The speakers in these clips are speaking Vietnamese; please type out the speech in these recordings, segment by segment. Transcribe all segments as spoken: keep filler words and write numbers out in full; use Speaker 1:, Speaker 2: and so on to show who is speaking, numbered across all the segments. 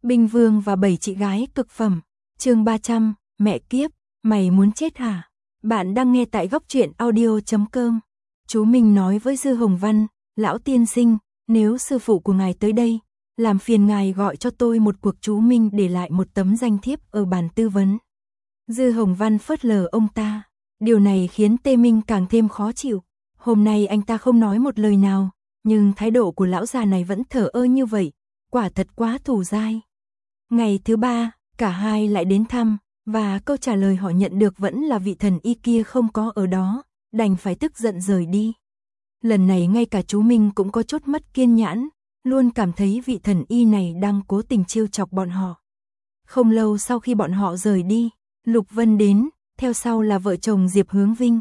Speaker 1: Binh Vương và bảy chị gái cực phẩm. Chương ba trăm, mẹ kiếp, mày muốn chết hả? Bạn đang nghe tại góc truyện audio chấm com. Chú Minh nói với Dư Hồng Văn, lão tiên sinh, nếu sư phụ của ngài tới đây, làm phiền ngài gọi cho tôi một cuộc. Chú Minh để lại một tấm danh thiếp ở bàn tư vấn. Dư Hồng Văn phớt lờ ông ta. Điều này khiến Tê Minh càng thêm khó chịu. Hôm nay anh ta không nói một lời nào, nhưng thái độ của lão già này vẫn thờ ơ như vậy, quả thật quá thù dai. Ngày thứ ba, cả hai lại đến thăm, và câu trả lời họ nhận được vẫn là vị thần y kia không có ở đó, đành phải tức giận rời đi. Lần này ngay cả chú Minh cũng có chút mất kiên nhẫn, luôn cảm thấy vị thần y này đang cố tình trêu chọc bọn họ. Không lâu sau khi bọn họ rời đi, Lục Vân đến, theo sau là vợ chồng Diệp Hướng Vinh.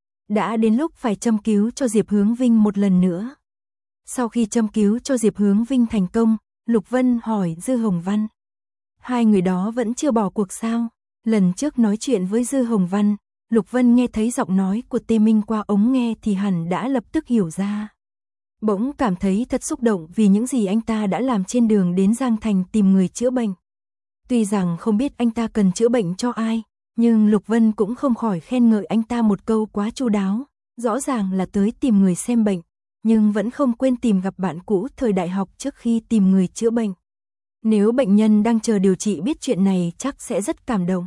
Speaker 1: Đã đến lúc phải châm cứu cho Diệp Hướng Vinh một lần nữa. Sau khi châm cứu cho Diệp Hướng Vinh thành công, Lục Vân hỏi Dư Hồng Văn. Hai người đó vẫn chưa bỏ cuộc sao? Lần trước nói chuyện với Dư Hồng Văn, Lục Vân nghe thấy giọng nói của Tê Minh qua ống nghe thì hẳn đã lập tức hiểu ra. Bỗng cảm thấy thật xúc động vì những gì anh ta đã làm trên đường đến Giang Thành tìm người chữa bệnh. Tuy rằng không biết anh ta cần chữa bệnh cho ai, nhưng Lục Vân cũng không khỏi khen ngợi anh ta một câu quá chu đáo, rõ ràng là tới tìm người xem bệnh, nhưng vẫn không quên tìm gặp bạn cũ thời đại học trước khi tìm người chữa bệnh. Nếu bệnh nhân đang chờ điều trị biết chuyện này chắc sẽ rất cảm động.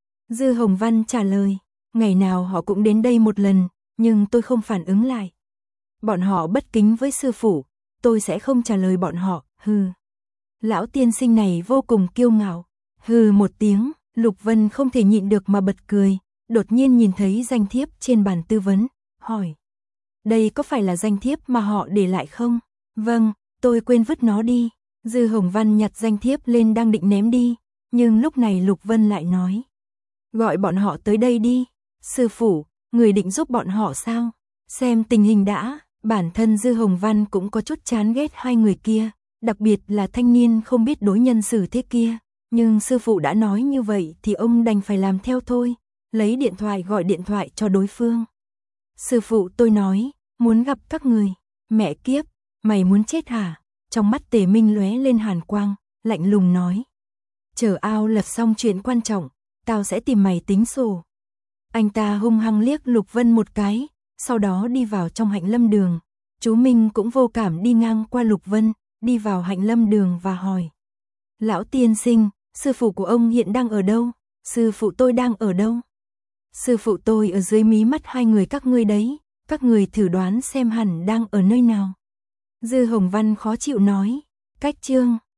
Speaker 1: Dư Hồng Văn trả lời, ngày nào họ cũng đến đây một lần, nhưng tôi không phản ứng lại. Bọn họ bất kính với sư phụ, tôi sẽ không trả lời bọn họ, hừ. Lão tiên sinh này vô cùng kiêu ngạo, hừ một tiếng. Lục Vân không thể nhịn được mà bật cười, đột nhiên nhìn thấy danh thiếp trên bàn tư vấn, hỏi. Đây có phải là danh thiếp mà họ để lại không? Vâng, tôi quên vứt nó đi. Dư Hồng Văn nhặt danh thiếp lên đang định ném đi, nhưng lúc này Lục Vân lại nói. Gọi bọn họ tới đây đi. Sư phụ, người định giúp bọn họ sao? Xem tình hình đã, bản thân Dư Hồng Văn cũng có chút chán ghét hai người kia, đặc biệt là thanh niên không biết đối nhân xử thế kia. Nhưng sư phụ đã nói như vậy thì ông đành phải làm theo thôi, lấy điện thoại gọi điện thoại cho đối phương. Sư phụ tôi nói, muốn gặp các người. Mẹ kiếp, mày muốn chết hả? Trong mắt Tề Minh lóe lên hàn quang, lạnh lùng nói. Chờ ao lật xong chuyện quan trọng, tao sẽ tìm mày tính sổ. Anh ta hung hăng liếc Lục Vân một cái, sau đó đi vào trong Hạnh Lâm Đường. Chú Minh cũng vô cảm đi ngang qua Lục Vân, đi vào Hạnh Lâm Đường và hỏi. Lão tiên sinh, sư phụ của ông hiện đang ở đâu? Sư phụ tôi đang ở đâu? Sư phụ tôi ở dưới mí mắt hai người các ngươi đấy, các người thử đoán xem hẳn đang ở nơi nào. Dư Hồng Văn khó chịu nói, cách chương,